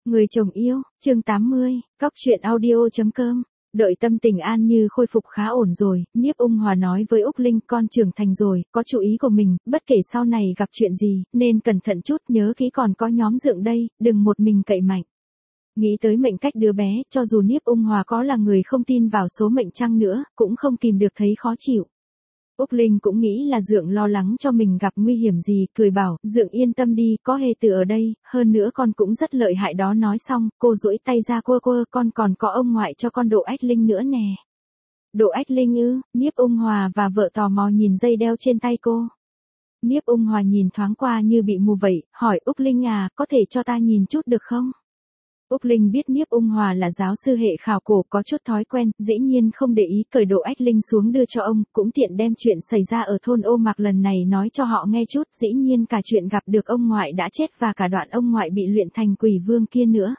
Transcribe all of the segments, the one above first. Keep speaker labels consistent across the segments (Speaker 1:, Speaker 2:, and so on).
Speaker 1: Người chồng yêu, chương 80, Cóc truyện audio.com. Đợi tâm tình An Như khôi phục khá ổn rồi, Niếp Ung Hòa nói với Úc Linh con trưởng thành rồi, có chủ ý của mình, bất kể sau này gặp chuyện gì, nên cẩn thận chút, nhớ kỹ còn có nhóm Dượng đây, đừng một mình cậy mạnh. Nghĩ tới mệnh cách đứa bé, cho dù Niếp Ung Hòa có là người không tin vào số mệnh chăng nữa, cũng không kìm được thấy khó chịu. Úc Linh cũng nghĩ là Dượng lo lắng cho mình gặp nguy hiểm gì, cười bảo, Dượng yên tâm đi, có Hề Từ ở đây, hơn nữa con cũng rất lợi hại đó. Nói xong, cô duỗi tay ra quơ quơ, con còn có ông ngoại cho con Độ Ách Linh nữa nè. Độ Ách Linh ư? Niếp Ung Hòa và vợ tò mò nhìn dây đeo trên tay cô. Niếp Ung Hòa nhìn thoáng qua như bị mù vậy, hỏi Úc Linh à, có thể cho ta nhìn chút được không? Úc Linh biết Niếp Ung Hòa là giáo sư hệ khảo cổ có chút thói quen, dĩ nhiên không để ý, cởi Độ Ách Linh xuống đưa cho ông, cũng tiện đem chuyện xảy ra ở thôn Ô Mạc lần này nói cho họ nghe chút, dĩ nhiên cả chuyện gặp được ông ngoại đã chết và cả đoạn ông ngoại bị luyện thành quỷ vương kia nữa.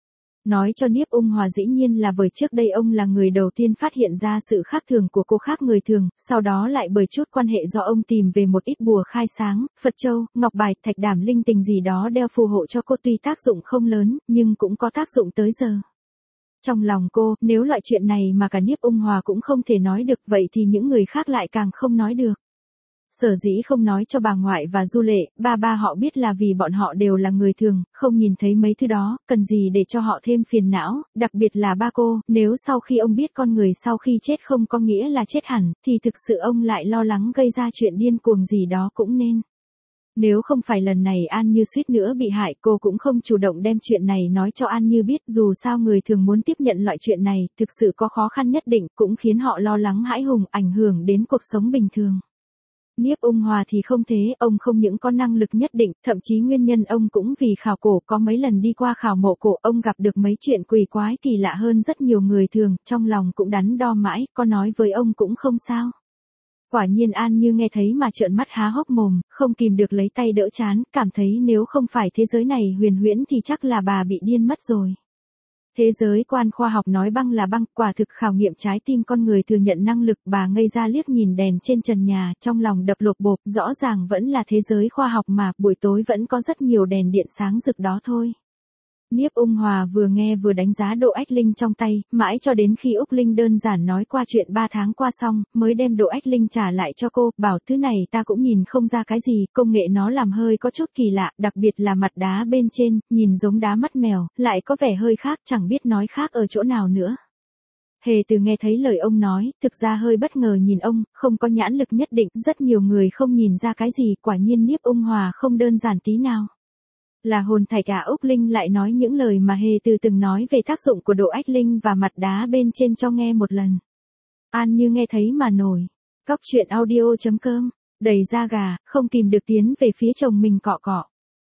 Speaker 1: Nói cho Niếp Ung Hòa dĩ nhiên là bởi trước đây ông là người đầu tiên phát hiện ra sự khác thường của cô khác người thường, sau đó lại bởi chút quan hệ do ông tìm về một ít bùa khai sáng, Phật châu, ngọc bài, thạch đảm linh tinh gì đó đeo phù hộ cho cô, tuy tác dụng không lớn, nhưng cũng có tác dụng tới giờ. Trong lòng cô, nếu loại chuyện này mà cả Niếp Ung Hòa cũng không thể nói được vậy thì những người khác lại càng không nói được. Sở dĩ không nói cho bà ngoại và Du Lệ, ba họ biết là vì bọn họ đều là người thường, không nhìn thấy mấy thứ đó, cần gì để cho họ thêm phiền não, đặc biệt là ba cô, nếu sau khi ông biết con người sau khi chết không có nghĩa là chết hẳn, thì thực sự ông lại lo lắng gây ra chuyện điên cuồng gì đó cũng nên. Nếu không phải lần này An Như suýt nữa bị hại, cô cũng không chủ động đem chuyện này nói cho An Như biết, dù sao người thường muốn tiếp nhận loại chuyện này, thực sự có khó khăn nhất định, cũng khiến họ lo lắng hãi hùng, ảnh hưởng đến cuộc sống bình thường. Niếp Ung Hòa thì không thế, ông không những có năng lực nhất định, thậm chí nguyên nhân ông cũng vì khảo cổ, có mấy lần đi qua khảo mộ cổ, ông gặp được mấy chuyện quỷ quái kỳ lạ hơn rất nhiều người thường, trong lòng cũng đắn đo mãi, có nói với ông cũng không sao. Quả nhiên An Như nghe thấy mà trợn mắt há hốc mồm, không kìm được lấy tay đỡ trán, cảm thấy nếu không phải thế giới này huyền huyễn thì chắc là bà bị điên mất rồi. Thế giới quan khoa học nói băng là băng, quả thực khảo nghiệm trái tim con người thừa nhận năng lực. Bà ngây ra liếc nhìn đèn trên trần nhà, trong lòng đập lột bột, rõ ràng vẫn là thế giới khoa học mà, buổi tối vẫn có rất nhiều đèn điện sáng rực đó thôi. Niếp Ung Hòa vừa nghe vừa đánh giá Độ Ách Linh trong tay, mãi cho đến khi Úc Linh đơn giản nói qua chuyện 3 tháng qua xong, mới đem Độ Ách Linh trả lại cho cô, bảo thứ này ta cũng nhìn không ra cái gì, công nghệ nó làm hơi có chút kỳ lạ, đặc biệt là mặt đá bên trên, nhìn giống đá mắt mèo, lại có vẻ hơi khác, chẳng biết nói khác ở chỗ nào nữa. Hề Từ nghe thấy lời ông nói, thực ra hơi bất ngờ nhìn ông, không có nhãn lực nhất định, rất nhiều người không nhìn ra cái gì, quả nhiên Niếp Ung Hòa không đơn giản tí nào. Là hồn thạch à? Úc Linh lại nói những lời mà Hề Từ từng nói về tác dụng của Độ Ách Linh và mặt đá bên trên cho nghe một lần. An Như nghe thấy mà nổi. Cóc truyện audio.com, đầy da gà, không kìm được tiến về phía chồng mình cọ cọ.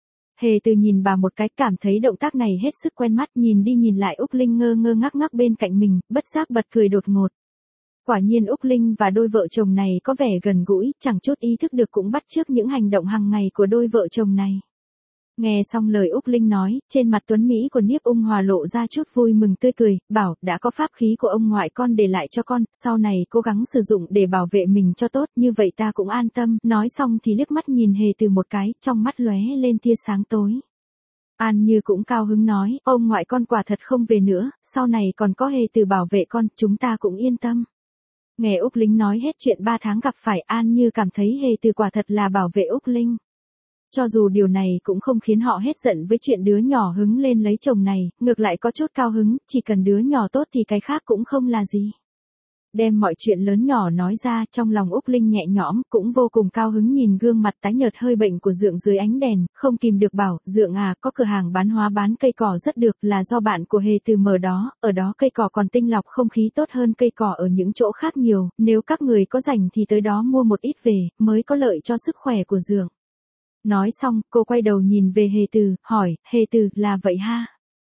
Speaker 1: Hề Từ nhìn bà một cái, cảm thấy động tác này hết sức quen mắt, nhìn đi nhìn lại Úc Linh ngơ ngơ ngác ngác bên cạnh mình, bất giác bật cười đột ngột. Quả nhiên Úc Linh và đôi vợ chồng này có vẻ gần gũi, chẳng chút ý thức được cũng bắt chước những hành động hàng ngày của đôi vợ chồng này. Nghe xong lời Úc Linh nói, trên mặt tuấn Mỹ của Niếp Ung Hòa lộ ra chút vui mừng tươi cười, bảo, đã có pháp khí của ông ngoại con để lại cho con, sau này cố gắng sử dụng để bảo vệ mình cho tốt, như vậy ta cũng an tâm. Nói xong thì liếc mắt nhìn Hề Từ một cái, trong mắt lóe lên tia sáng tối. An Như cũng cao hứng nói, ông ngoại con quả thật không về nữa, sau này còn có Hề Từ bảo vệ con, chúng ta cũng yên tâm. Nghe Úc Linh nói hết chuyện 3 tháng gặp phải, An Như cảm thấy Hề Từ quả thật là bảo vệ Úc Linh. Cho dù điều này cũng không khiến họ hết giận với chuyện đứa nhỏ hứng lên lấy chồng này, ngược lại có chút cao hứng, chỉ cần đứa nhỏ tốt thì cái khác cũng không là gì. Đem mọi chuyện lớn nhỏ nói ra, trong lòng Úc Linh nhẹ nhõm, cũng vô cùng cao hứng nhìn gương mặt tái nhợt hơi bệnh của Dượng dưới ánh đèn, không kìm được bảo, Dượng à, có cửa hàng bán hóa bán cây cỏ rất được, là do bạn của Hề Từ mở đó, ở đó cây cỏ còn tinh lọc không khí tốt hơn cây cỏ ở những chỗ khác nhiều, nếu các người có rảnh thì tới đó mua một ít về, mới có lợi cho sức khỏe của Dượng. Nói xong, cô quay đầu nhìn về Hề Từ, hỏi, Hề Từ, là vậy ha?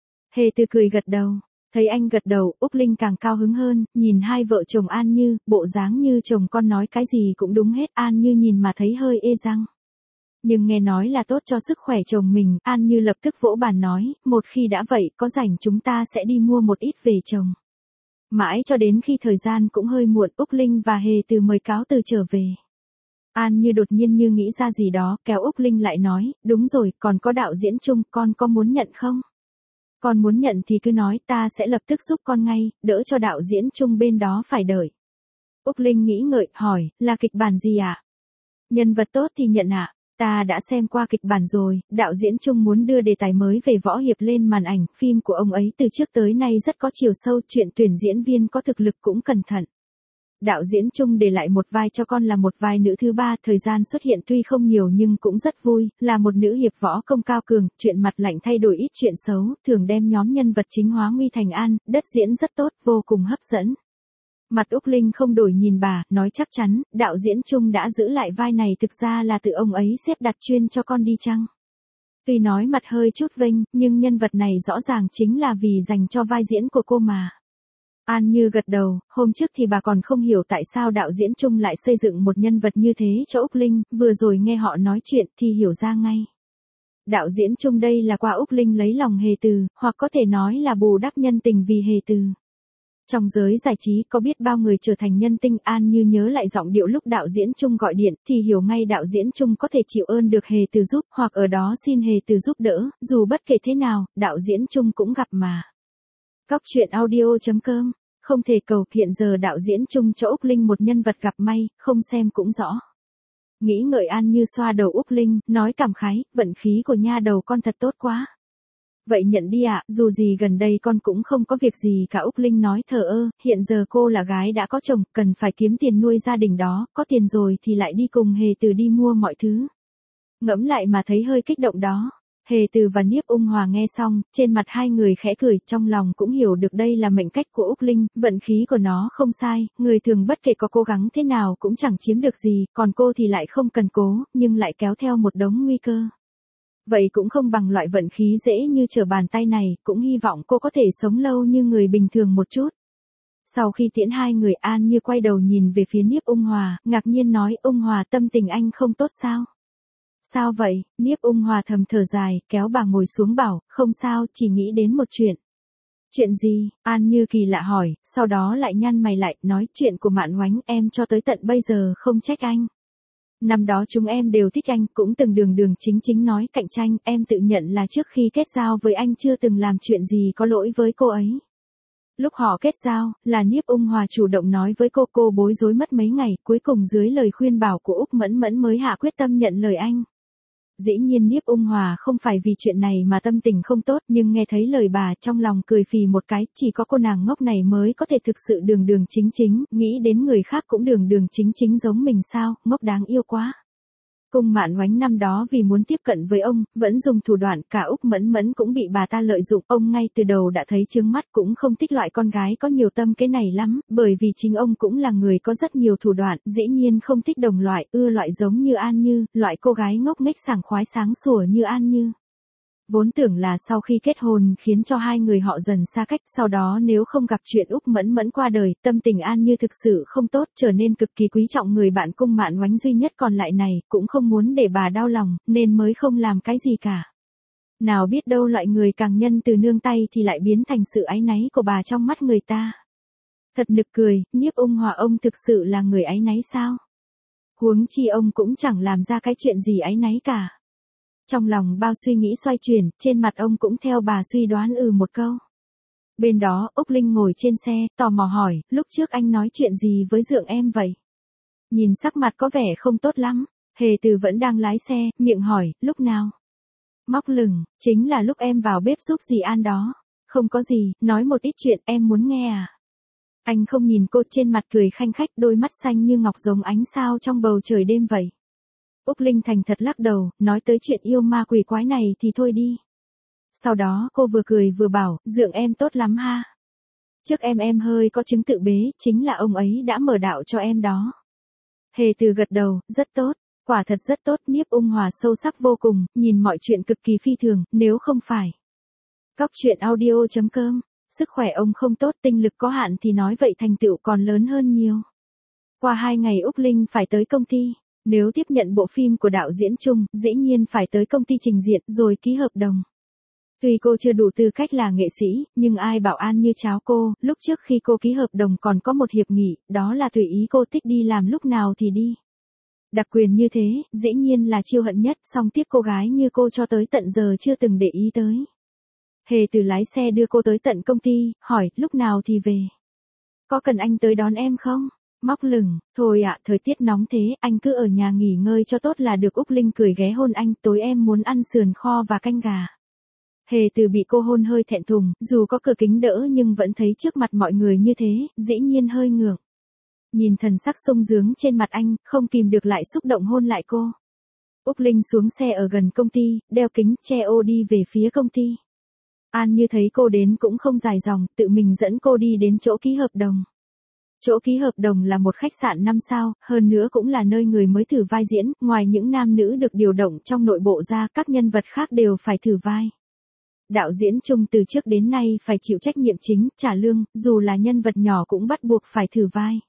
Speaker 1: Hề Từ cười gật đầu. Thấy anh gật đầu, Úc Linh càng cao hứng hơn, nhìn hai vợ chồng An Như, bộ dáng như chồng con nói cái gì cũng đúng hết. An Như nhìn mà thấy hơi ê răng. Nhưng nghe nói là tốt cho sức khỏe chồng mình, An Như lập tức vỗ bàn nói, một khi đã vậy, có rảnh chúng ta sẽ đi mua một ít về trồng. Mãi cho đến khi thời gian cũng hơi muộn, Úc Linh và Hề Từ mời cáo từ trở về. An Như đột nhiên như nghĩ ra gì đó, kéo Úc Linh lại nói, đúng rồi, còn có đạo diễn chung, con có muốn nhận không? Con muốn nhận thì cứ nói, ta sẽ lập tức giúp con ngay, đỡ cho đạo diễn chung bên đó phải đợi. Úc Linh nghĩ ngợi, hỏi, là kịch bản gì ạ? Nhân vật tốt thì nhận ạ. Ta đã xem qua kịch bản rồi, đạo diễn Chung muốn đưa đề tài mới về võ hiệp lên màn ảnh, phim của ông ấy từ trước tới nay rất có chiều sâu, chuyện tuyển diễn viên có thực lực cũng cẩn thận. Đạo diễn Chung để lại một vai cho con là một vai nữ thứ ba, thời gian xuất hiện tuy không nhiều nhưng cũng rất vui, là một nữ hiệp võ công cao cường, chuyện mặt lạnh thay đổi ít chuyện xấu, thường đem nhóm nhân vật chính hóa nguy thành an, đất diễn rất tốt, vô cùng hấp dẫn. Mặt Úc Linh không đổi nhìn bà, nói chắc chắn, đạo diễn Chung đã giữ lại vai này thực ra là tự ông ấy xếp đặt chuyên cho con đi chăng? Tuy nói mặt hơi chút vênh, nhưng nhân vật này rõ ràng chính là vì dành cho vai diễn của cô mà. An Như gật đầu, hôm trước thì bà còn không hiểu tại sao đạo diễn Chung lại xây dựng một nhân vật như thế cho Úc Linh, vừa rồi nghe họ nói chuyện thì hiểu ra ngay. Đạo diễn Chung đây là qua Úc Linh lấy lòng Hề Từ, hoặc có thể nói là bù đắp nhân tình vì Hề Từ. Trong giới giải trí có biết bao người trở thành nhân tinh, An Như nhớ lại giọng điệu lúc đạo diễn Chung gọi điện thì hiểu ngay đạo diễn Chung có thể chịu ơn được Hề Từ giúp, hoặc ở đó xin Hề Từ giúp đỡ, dù bất kể thế nào, đạo diễn Chung cũng gặp mà. Cóc truyện audio.com, không thể cầu, hiện giờ đạo diễn Chung cho Úc Linh một nhân vật gặp may, không xem cũng rõ. Nghĩ ngợi An Như xoa đầu Úc Linh, nói cảm khái, vận khí của nha đầu con thật tốt quá. Vậy nhận đi ạ, dù gì gần đây con cũng không có việc gì cả. Úc Linh nói thờ ơ, hiện giờ cô là gái đã có chồng, cần phải kiếm tiền nuôi gia đình đó, có tiền rồi thì lại đi cùng Hề Từ đi mua mọi thứ. Ngẫm lại mà thấy hơi kích động đó. Hề Từ và Niếp Ung Hòa nghe xong, trên mặt hai người khẽ cười, trong lòng cũng hiểu được đây là mệnh cách của Úc Linh, vận khí của nó không sai, người thường bất kể có cố gắng thế nào cũng chẳng chiếm được gì, còn cô thì lại không cần cố, nhưng lại kéo theo một đống nguy cơ. Vậy cũng không bằng loại vận khí dễ như trở bàn tay này, cũng hy vọng cô có thể sống lâu như người bình thường một chút. Sau khi tiễn hai người, An Như quay đầu nhìn về phía Niếp Ung Hòa, ngạc nhiên nói, Ung Hòa, tâm tình anh không tốt sao? Sao vậy? Niếp Ung Hòa thầm thở dài, kéo bà ngồi xuống bảo, không sao, chỉ nghĩ đến một chuyện. Chuyện gì? An Như kỳ lạ hỏi, sau đó lại nhăn mày lại, nói chuyện của Mạn Oánh, em cho tới tận bây giờ không trách anh. Năm đó chúng em đều thích anh, cũng từng đường đường chính chính nói cạnh tranh, em tự nhận là trước khi kết giao với anh chưa từng làm chuyện gì có lỗi với cô ấy. Lúc họ kết giao, là Niếp Ung Hòa chủ động nói với cô bối rối mất mấy ngày, cuối cùng dưới lời khuyên bảo của Úc Mẫn Mẫn mới hạ quyết tâm nhận lời anh. Dĩ nhiên Niếp Ung Hòa không phải vì chuyện này mà tâm tình không tốt, nhưng nghe thấy lời bà trong lòng cười phì một cái, chỉ có cô nàng ngốc này mới có thể thực sự đường đường chính chính, nghĩ đến người khác cũng đường đường chính chính giống mình sao, ngốc đáng yêu quá. Cung Mạn Oánh năm đó vì muốn tiếp cận với ông, vẫn dùng thủ đoạn, cả Úc Mẫn Mẫn cũng bị bà ta lợi dụng, ông ngay từ đầu đã thấy chướng mắt, cũng không thích loại con gái có nhiều tâm cái này lắm, bởi vì chính ông cũng là người có rất nhiều thủ đoạn, dĩ nhiên không thích đồng loại, ưa loại giống như An Như, loại cô gái ngốc nghếch sảng khoái sáng sủa như An Như. Vốn tưởng là sau khi kết hôn khiến cho hai người họ dần xa cách, sau đó nếu không gặp chuyện Úc Mẫn Mẫn qua đời, tâm tình An Như thực sự không tốt, trở nên cực kỳ quý trọng người bạn Cung Mạn Oánh duy nhất còn lại này, cũng không muốn để bà đau lòng, nên mới không làm cái gì cả. Nào biết đâu loại người càng nhân từ nương tay thì lại biến thành sự áy náy của bà trong mắt người ta. Thật nực cười, Niếp Ung Hòa ông thực sự là người áy náy sao? Huống chi ông cũng chẳng làm ra cái chuyện gì áy náy cả. Trong lòng bao suy nghĩ xoay chuyển, trên mặt ông cũng theo bà suy đoán một câu. Bên đó, Úc Linh ngồi trên xe, tò mò hỏi, lúc trước anh nói chuyện gì với dượng em vậy? Nhìn sắc mặt có vẻ không tốt lắm, Hề Từ vẫn đang lái xe, miệng hỏi, lúc nào? Móc lửng, chính là lúc em vào bếp giúp dì An đó. Không có gì, nói một ít chuyện em muốn nghe à? Anh không nhìn cô, trên mặt cười khanh khách, đôi mắt xanh như ngọc giống ánh sao trong bầu trời đêm vậy. Úc Linh thành thật lắc đầu, nói tới chuyện yêu ma quỷ quái này thì thôi đi. Sau đó cô vừa cười vừa bảo, dượng em tốt lắm ha. Trước em hơi có chứng tự bế, chính là ông ấy đã mở đạo cho em đó. Hề Từ gật đầu, rất tốt, quả thật rất tốt. Niếp Ung Hòa sâu sắc vô cùng, nhìn mọi chuyện cực kỳ phi thường, nếu không phải. Cóc truyện audio.com, sức khỏe ông không tốt, tinh lực có hạn thì nói vậy thành tựu còn lớn hơn nhiều. Qua 2 ngày Úc Linh phải tới công ty. Nếu tiếp nhận bộ phim của đạo diễn Chung, dĩ nhiên phải tới công ty trình diện rồi ký hợp đồng. Tuy cô chưa đủ tư cách là nghệ sĩ, nhưng ai bảo An Như cháo cô, lúc trước khi cô ký hợp đồng còn có một hiệp nghị, đó là tùy ý cô thích đi làm lúc nào thì đi. Đặc quyền như thế, dĩ nhiên là chiêu hận nhất, song tiếc cô gái như cô cho tới tận giờ chưa từng để ý tới. Hề Từ lái xe đưa cô tới tận công ty, hỏi, lúc nào thì về? Có cần anh tới đón em không? Móc lửng, thôi ạ, thời tiết nóng thế, anh cứ ở nhà nghỉ ngơi cho tốt là được. Úc Linh cười ghé hôn anh, tối em muốn ăn sườn kho và canh gà. Hề Từ bị cô hôn hơi thẹn thùng, dù có cửa kính đỡ nhưng vẫn thấy trước mặt mọi người như thế, dĩ nhiên hơi ngượng. Nhìn thần sắc sung sướng trên mặt anh, không kìm được lại xúc động hôn lại cô. Úc Linh xuống xe ở gần công ty, đeo kính, che ô đi về phía công ty. An Như thấy cô đến cũng không dài dòng, tự mình dẫn cô đi đến chỗ ký hợp đồng. Chỗ ký hợp đồng là một khách sạn 5 sao, hơn nữa cũng là nơi người mới thử vai diễn, ngoài những nam nữ được điều động trong nội bộ ra, các nhân vật khác đều phải thử vai. Đạo diễn Trung từ trước đến nay phải chịu trách nhiệm chính, trả lương, dù là nhân vật nhỏ cũng bắt buộc phải thử vai.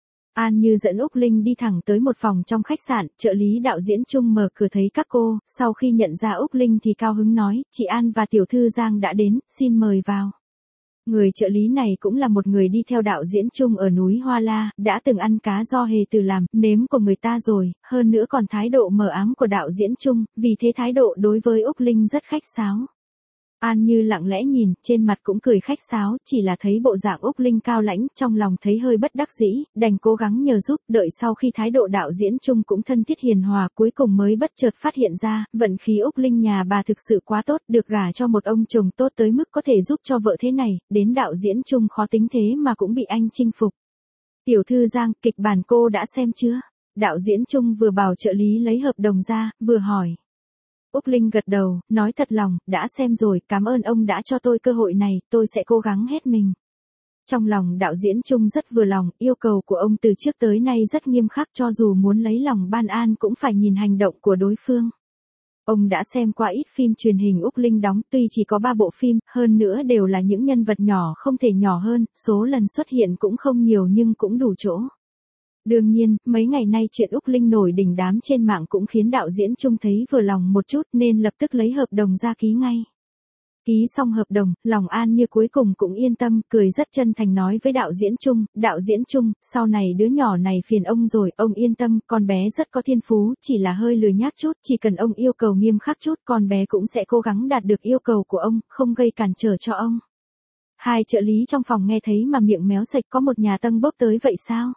Speaker 1: An Như dẫn Úc Linh đi thẳng tới một phòng trong khách sạn, trợ lý đạo diễn Trung mở cửa thấy các cô, sau khi nhận ra Úc Linh thì cao hứng nói, chị An và tiểu thư Giang đã đến, xin mời vào. Người trợ lý này cũng là một người đi theo đạo diễn Trung ở núi Hoa La, đã từng ăn cá do Hề Từ làm, nếm của người ta rồi, hơn nữa còn thái độ mờ ám của đạo diễn Trung, vì thế thái độ đối với Úc Linh rất khách sáo. An Như lặng lẽ nhìn, trên mặt cũng cười khách sáo, chỉ là thấy bộ dạng Úc Linh cao lãnh, trong lòng thấy hơi bất đắc dĩ, đành cố gắng nhờ giúp, đợi sau khi thái độ đạo diễn Trung cũng thân thiết hiền hòa, cuối cùng mới bất chợt phát hiện ra, vận khí Úc Linh nhà bà thực sự quá tốt, được gả cho một ông chồng tốt tới mức có thể giúp cho vợ thế này, đến đạo diễn Trung khó tính thế mà cũng bị anh chinh phục. Tiểu thư Giang, kịch bản cô đã xem chưa? Đạo diễn Trung vừa bảo trợ lý lấy hợp đồng ra, vừa hỏi. Úc Linh gật đầu, nói thật lòng, đã xem rồi, cảm ơn ông đã cho tôi cơ hội này, tôi sẽ cố gắng hết mình. Trong lòng đạo diễn Trung rất vừa lòng, yêu cầu của ông từ trước tới nay rất nghiêm khắc, cho dù muốn lấy lòng Ban An cũng phải nhìn hành động của đối phương. Ông đã xem qua ít phim truyền hình Úc Linh đóng, tuy chỉ có 3 bộ phim, hơn nữa đều là những nhân vật nhỏ không thể nhỏ hơn, số lần xuất hiện cũng không nhiều nhưng cũng đủ chỗ. Đương nhiên, mấy ngày nay chuyện Úc Linh nổi đỉnh đám trên mạng cũng khiến đạo diễn Trung thấy vừa lòng một chút nên lập tức lấy hợp đồng ra ký ngay. Ký xong hợp đồng, lòng An Như cuối cùng cũng yên tâm, cười rất chân thành nói với đạo diễn Trung, sau này đứa nhỏ này phiền ông rồi, ông yên tâm, con bé rất có thiên phú, chỉ là hơi lười nhác chút, chỉ cần ông yêu cầu nghiêm khắc chút, con bé cũng sẽ cố gắng đạt được yêu cầu của ông, không gây cản trở cho ông. Hai trợ lý trong phòng nghe thấy mà miệng méo sạch, có một nhà tân bốc tới vậy sao?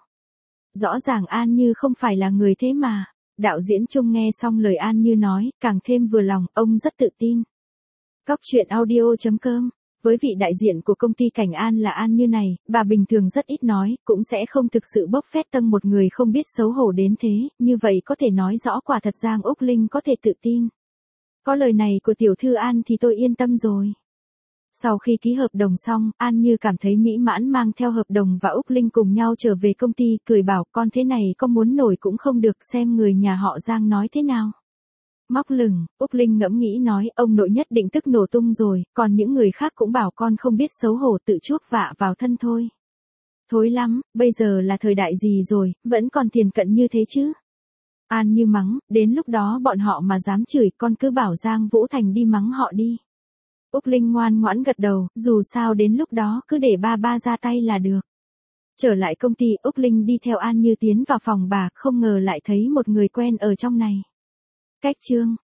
Speaker 1: Rõ ràng An Như không phải là người thế mà. Đạo diễn Trung nghe xong lời An Như nói, càng thêm vừa lòng, ông rất tự tin. Cóc truyện audio.com. Với vị đại diện của công ty Cảnh An là An Như này, bà bình thường rất ít nói, cũng sẽ không thực sự bốc phét tâng một người không biết xấu hổ đến thế, như vậy có thể nói rõ quả thật Giang Úc Linh có thể tự tin. Có lời này của tiểu thư An thì tôi yên tâm rồi. Sau khi ký hợp đồng xong, An Như cảm thấy mỹ mãn, mang theo hợp đồng và Úc Linh cùng nhau trở về công ty, cười bảo con thế này có muốn nổi cũng không được, xem người nhà họ Giang nói thế nào. Móc lửng, Úc Linh ngẫm nghĩ nói, ông nội nhất định tức nổ tung rồi, còn những người khác cũng bảo con không biết xấu hổ tự chuốc vạ vào thân thôi. Thối lắm, bây giờ là thời đại gì rồi, vẫn còn tiền cận như thế chứ. An Như mắng, đến lúc đó bọn họ mà dám chửi, con cứ bảo Giang Vũ Thành đi mắng họ đi. Úc Linh ngoan ngoãn gật đầu, dù sao đến lúc đó cứ để ba ra tay là được. Trở lại công ty, Úc Linh đi theo An Như tiến vào phòng bà, không ngờ lại thấy một người quen ở trong này. Cách chương.